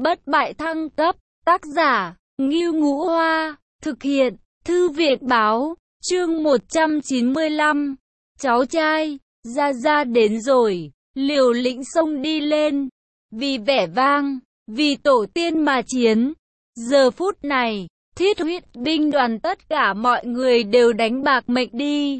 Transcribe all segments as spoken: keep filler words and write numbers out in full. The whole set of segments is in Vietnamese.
bất bại thăng cấp, tác giả, Ngưu Ngũ Hoa, thực hiện, Thư viện Báo, chương một trăm chín mươi lăm, cháu trai, Gia Gia đến rồi, liều lĩnh xông đi lên, vì vẻ vang, vì tổ tiên mà chiến. Giờ phút này, Thiết Huyết binh đoàn tất cả mọi người đều đánh bạc mệnh đi.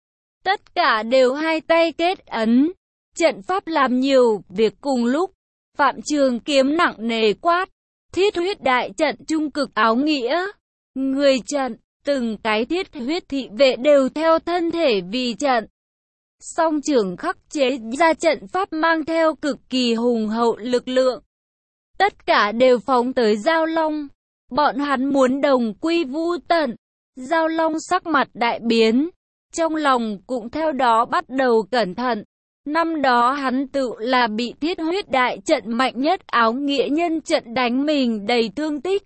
Tất cả đều hai tay kết ấn, trận pháp làm nhiều việc cùng lúc. Phạm Trường Kiếm nặng nề quát, Thiết Huyết đại trận trung cực áo nghĩa. Người trận, từng cái thiết huyết thị vệ đều theo thân thể vì trận. Song trường khắc chế ra trận pháp mang theo cực kỳ hùng hậu lực lượng. Tất cả đều phóng tới Giao Long. Bọn hắn muốn đồng quy vu tận. Giao Long sắc mặt đại biến. Trong lòng cũng theo đó bắt đầu cẩn thận. Năm đó hắn tự là bị thiết huyết đại trận mạnh nhất áo nghĩa nhân trận đánh mình đầy thương tích.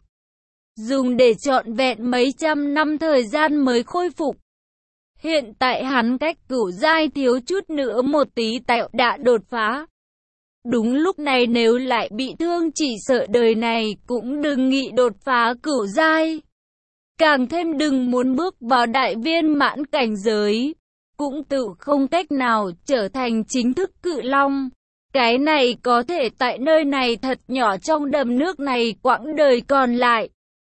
Dùng để trọn vẹn mấy trăm năm thời gian mới khôi phục. Hiện tại hắn cách cửu giai thiếu chút nữa một tí tạo đã đột phá. Đúng lúc này nếu lại bị thương chỉ sợ đời này cũng đừng nghĩ đột phá cửu giai. Càng thêm đừng muốn bước vào đại viên mãn cảnh giới. Cũng tự không cách nào trở thành chính thức cự long. Cái này có thể tại nơi này thật nhỏ trong đầm nước này quãng đời còn lại.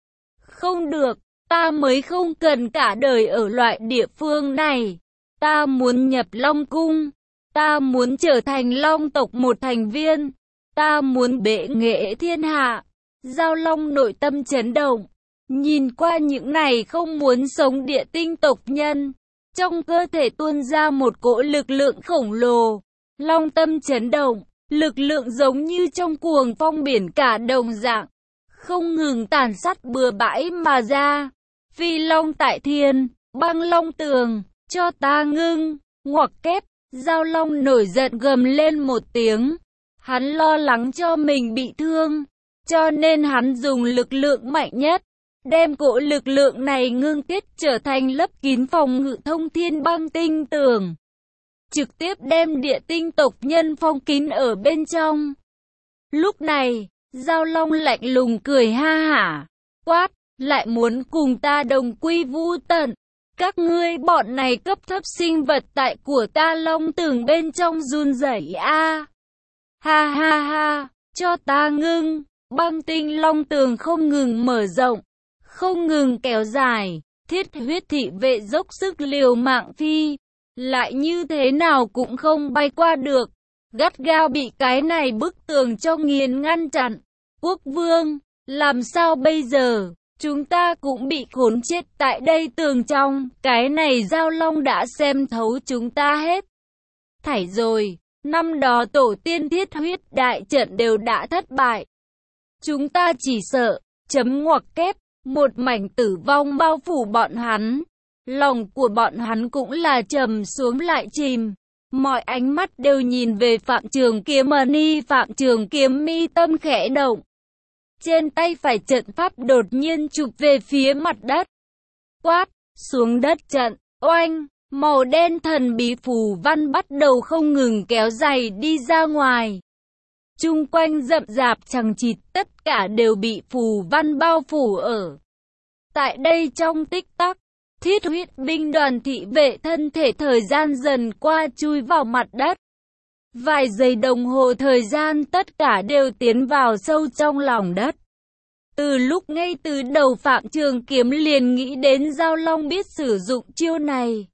Không được, ta mới không cần cả đời ở loại địa phương này. Ta muốn nhập Long Cung. Ta muốn trở thành Long tộc một thành viên. Ta muốn bệ nghệ thiên hạ. Giao Long nội tâm chấn động. Nhìn qua những này không muốn sống địa tinh tộc nhân. Trong cơ thể tuôn ra một cỗ lực lượng khổng lồ. Long tâm chấn động. Lực lượng giống như trong cuồng phong biển cả đồng dạng. Không ngừng tàn sát bừa bãi mà ra. Phi long tại thiên, băng long tường, cho ta ngưng, ngoặc kép. Giao Long nổi giận gầm lên một tiếng. Hắn lo lắng cho mình bị thương. Cho nên hắn dùng lực lượng mạnh nhất. Đem cỗ lực lượng này ngưng kết trở thành lấp kín phòng ngự thông thiên băng tinh tường. Trực tiếp đem địa tinh tộc nhân phong kín ở bên trong. Lúc này, Giao Long lạnh lùng cười ha hả. Quát, lại muốn cùng ta đồng quy vu tận. Các ngươi bọn này cấp thấp sinh vật tại của ta Long tường bên trong run rẩy a. Ha ha ha, cho ta ngưng. Băng tinh Long tường không ngừng mở rộng, không ngừng kéo dài. Thiết huyết thị vệ dốc sức liều mạng phi, lại như thế nào cũng không bay qua được. Gắt gao bị cái này bức tường cho nghiền ngăn chặn. Quốc vương, làm sao bây giờ? Chúng ta cũng bị khốn chết tại đây tường trong. Cái này Giao Long đã xem thấu chúng ta hết thảy rồi. Năm đó tổ tiên thiết huyết đại trận đều đã thất bại. Chúng ta chỉ sợ, chấm ngoặc kép, một mảnh tử vong bao phủ bọn hắn. Lòng của bọn hắn cũng là trầm xuống lại chìm. Mọi ánh mắt đều nhìn về Phạm Trường Kiếm Ni. Phạm Trường Kiếm mi tâm khẽ động. Trên tay phải trận pháp đột nhiên chụp về phía mặt đất. Quát, xuống đất trận, oanh, màu đen thần bí phù văn bắt đầu không ngừng kéo dài đi ra ngoài. Chung quanh rậm rạp chằng chịt tất cả đều bị phù văn bao phủ ở. Tại đây trong tích tắc, thiết huyết binh đoàn thị vệ thân thể thời gian dần qua chui vào mặt đất. Vài giây đồng hồ thời gian tất cả đều tiến vào sâu trong lòng đất. Từ lúc ngay từ đầu Phạm Trường Kiếm liền nghĩ đến Giao Long biết sử dụng chiêu này.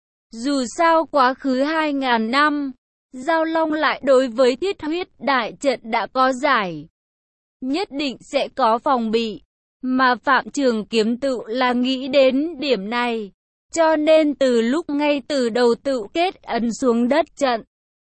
Dù sao quá khứ hai ngàn năm, Giao Long lại đối với thiết huyết đại trận đã có giải. Nhất định sẽ có phòng bị. Mà Phạm Trường Kiếm tự là nghĩ đến điểm này. Cho nên từ lúc ngay từ đầu tự kết ấn xuống đất trận.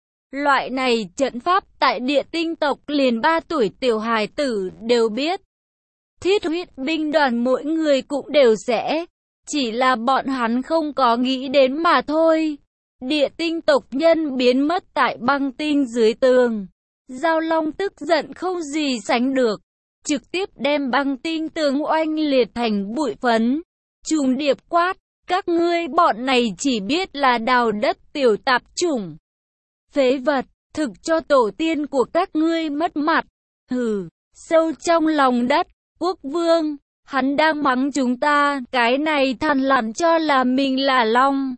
Loại này trận pháp tại địa tinh tộc liền ba tuổi tiểu hài tử đều biết. Thiết huyết binh đoàn mỗi người cũng đều sẽ. Chỉ là bọn hắn không có nghĩ đến mà thôi. Địa tinh tộc nhân biến mất tại băng tinh dưới tường. Giao Long tức giận không gì sánh được. Trực tiếp đem băng tinh tường oanh liệt thành bụi phấn. Trùng điệp quát, các ngươi bọn này chỉ biết là đào đất tiểu tạp chủng. Phế vật, thực cho tổ tiên của các ngươi mất mặt. Hừ, Sâu trong lòng đất, quốc vương, hắn đang mắng chúng ta, cái này thằn lằn cho là mình là long.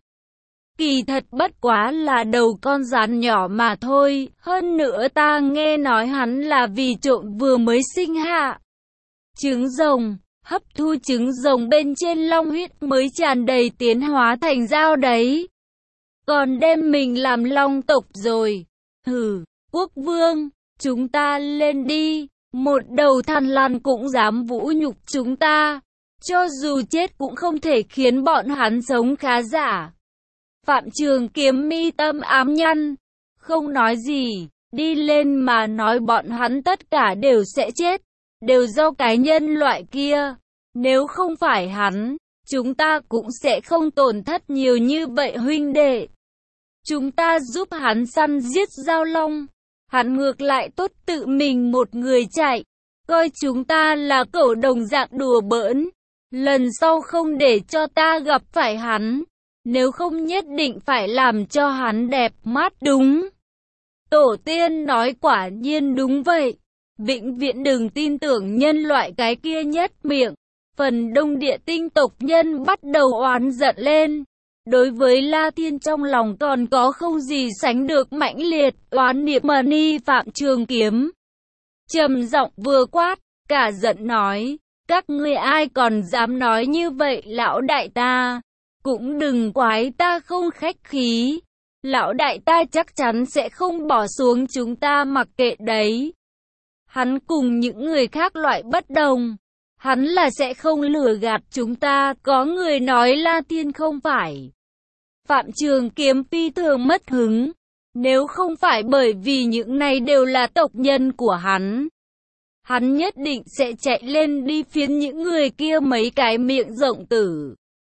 Kỳ thật bất quá là đầu con gián nhỏ mà thôi, hơn nữa ta nghe nói hắn là vì trộm vừa mới sinh hạ trứng rồng, hấp thu trứng rồng bên trên long huyết mới tràn đầy tiến hóa thành dao đấy. Còn đem mình làm long tộc rồi. Hừ, quốc vương, chúng ta lên đi, một đầu thằn lằn cũng dám vũ nhục chúng ta, cho dù chết cũng không thể khiến bọn hắn sống khá giả. Phạm Trường Kiếm mi tâm ám nhăn, không nói gì, đi lên mà nói bọn hắn tất cả đều sẽ chết, đều do cái nhân loại kia. Nếu không phải hắn, chúng ta cũng sẽ không tổn thất nhiều như vậy huynh đệ. Chúng ta giúp hắn săn giết giao long, hắn ngược lại tốt tự mình một người chạy, coi chúng ta là cẩu đồng dạng đùa bỡn. Lần sau không để cho ta gặp phải hắn, nếu không nhất định phải làm cho hắn đẹp mắt. Đúng, tổ tiên nói quả nhiên đúng vậy, vĩnh viễn đừng tin tưởng nhân loại cái kia nhất miệng. Phần đông địa tinh tộc nhân bắt đầu oán giận lên. Đối với La Thiên trong lòng còn có không gì sánh được mãnh liệt oán niệm. Mà Ni Phạm Trường Kiếm trầm giọng vừa quát, cả giận nói, các ngươi ai còn dám nói như vậy lão đại ta, cũng đừng quái ta không khách khí, lão đại ta chắc chắn sẽ không bỏ xuống chúng ta mặc kệ đấy. Hắn cùng những người khác loại bất đồng, hắn là sẽ không lừa gạt chúng ta. Có người nói La Thiên không phải. Phạm Trường Kiếm phi thường mất hứng, nếu không phải bởi vì những này đều là tộc nhân của hắn, hắn nhất định sẽ chạy lên đi phiến những người kia mấy cái miệng rộng tử.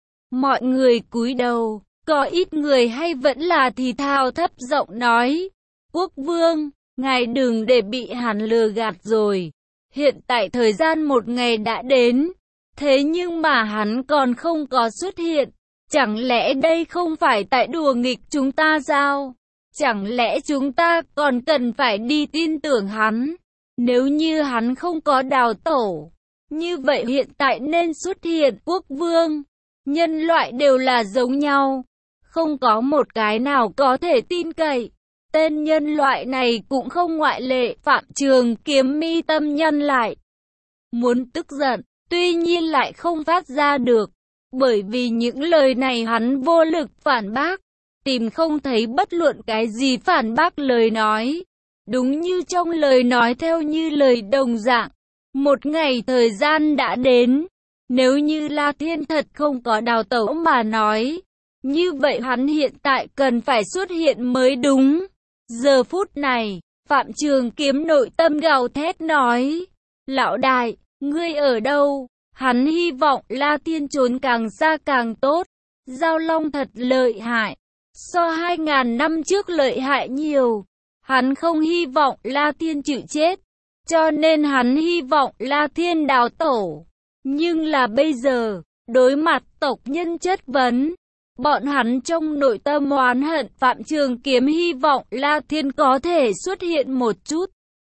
Mọi người cúi đầu, có ít người hay vẫn là thì thào thấp giọng nói, quốc vương, ngài đừng để bị hắn lừa gạt rồi. Hiện tại thời gian một ngày đã đến, thế nhưng mà hắn còn không có xuất hiện. Chẳng lẽ đây không phải tại đùa nghịch chúng ta sao? Chẳng lẽ chúng ta còn cần phải đi tin tưởng hắn? Nếu như hắn không có đào tổ, như vậy hiện tại nên xuất hiện. Quốc vương, nhân loại đều là giống nhau, không có một cái nào có thể tin cậy. Tên nhân loại này cũng không ngoại lệ. Phạm Trường Kiếm mi tâm nhăn lại, muốn tức giận, tuy nhiên lại không phát ra được. Bởi vì những lời này hắn vô lực phản bác, tìm không thấy bất luận cái gì phản bác lời nói. Đúng như trong lời nói theo như lời đồng dạng, một ngày thời gian đã đến. Nếu như La Thiên thật không có đào tẩu mà nói, như vậy hắn hiện tại cần phải xuất hiện mới đúng. Giờ phút này, Phạm Trường Kiếm nội tâm gào thét nói, lão đại, ngươi ở đâu? Hắn hy vọng La Thiên trốn càng xa càng tốt. Giao long thật lợi hại, so hai ngàn năm trước lợi hại nhiều. Hắn không hy vọng La Thiên chịu chết, cho nên hắn hy vọng La Thiên đào tổ. Nhưng là bây giờ, đối mặt tộc nhân chất vấn, bọn hắn trong nội tâm oán hận. Phạm Trường Kiếm hy vọng La Thiên có thể xuất hiện một chút,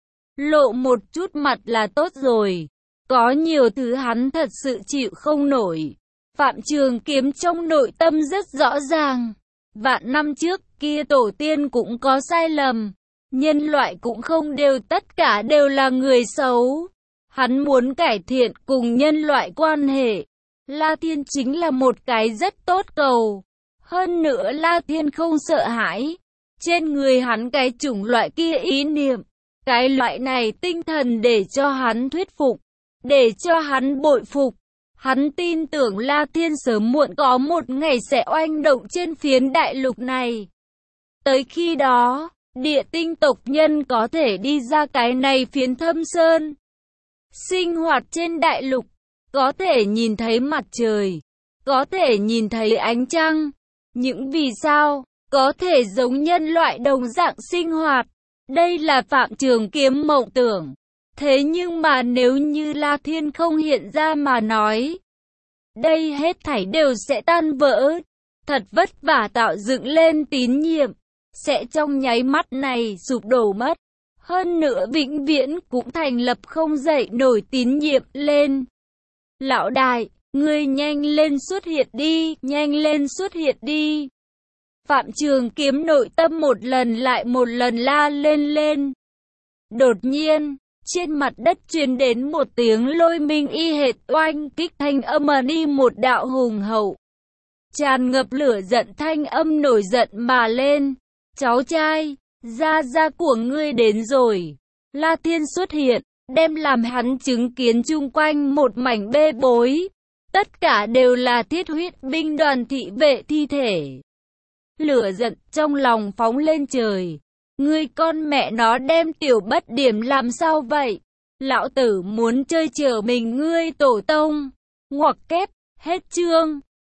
lộ một chút mặt là tốt rồi. Có nhiều thứ hắn thật sự chịu không nổi. Phạm Trường Kiếm trong nội tâm rất rõ ràng. Vạn năm trước kia tổ tiên cũng có sai lầm. Nhân loại cũng không đều tất cả đều là người xấu. Hắn muốn cải thiện cùng nhân loại quan hệ. La Thiên chính là một cái rất tốt cầu. Hơn nữa La Thiên không sợ hãi. Trên người hắn cái chủng loại kia ý niệm, cái loại này tinh thần để cho hắn thuyết phục, để cho hắn bội phục. Hắn tin tưởng La Thiên sớm muộn có một ngày sẽ oanh động trên phiến đại lục này. Tới khi đó, địa tinh tộc nhân có thể đi ra cái này phiến thâm sơn, sinh hoạt trên đại lục, có thể nhìn thấy mặt trời, có thể nhìn thấy ánh trăng. Những vì sao, có thể giống nhân loại đồng dạng sinh hoạt. Đây là Phạm Trường Kiếm mộng tưởng. Thế nhưng mà nếu như La Thiên không hiện ra mà nói, đây hết thảy đều sẽ tan vỡ. Thật vất vả tạo dựng lên tín nhiệm, sẽ trong nháy mắt này sụp đổ mất. Hơn nữa vĩnh viễn cũng thành lập không dậy nổi tín nhiệm lên. Lão đại, ngươi nhanh lên xuất hiện đi, nhanh lên xuất hiện đi. Phạm Trường Kiếm nội tâm một lần lại một lần la lên lên. Đột nhiên, trên mặt đất truyền đến một tiếng lôi minh y hệt oanh kích thanh âm đi một đạo hùng hậu. Tràn ngập lửa giận thanh âm nổi giận mà lên. Cháu trai, gia gia của ngươi đến rồi. La Thiên xuất hiện, đem làm hắn chứng kiến chung quanh một mảnh bê bối. Tất cả đều là thiết huyết binh đoàn thị vệ thi thể. Lửa giận trong lòng phóng lên trời. Ngươi con mẹ nó đem tiểu bất điểm làm sao vậy? Lão tử muốn chơi chở mình ngươi tổ tông. Ngoặc kép, hết chương.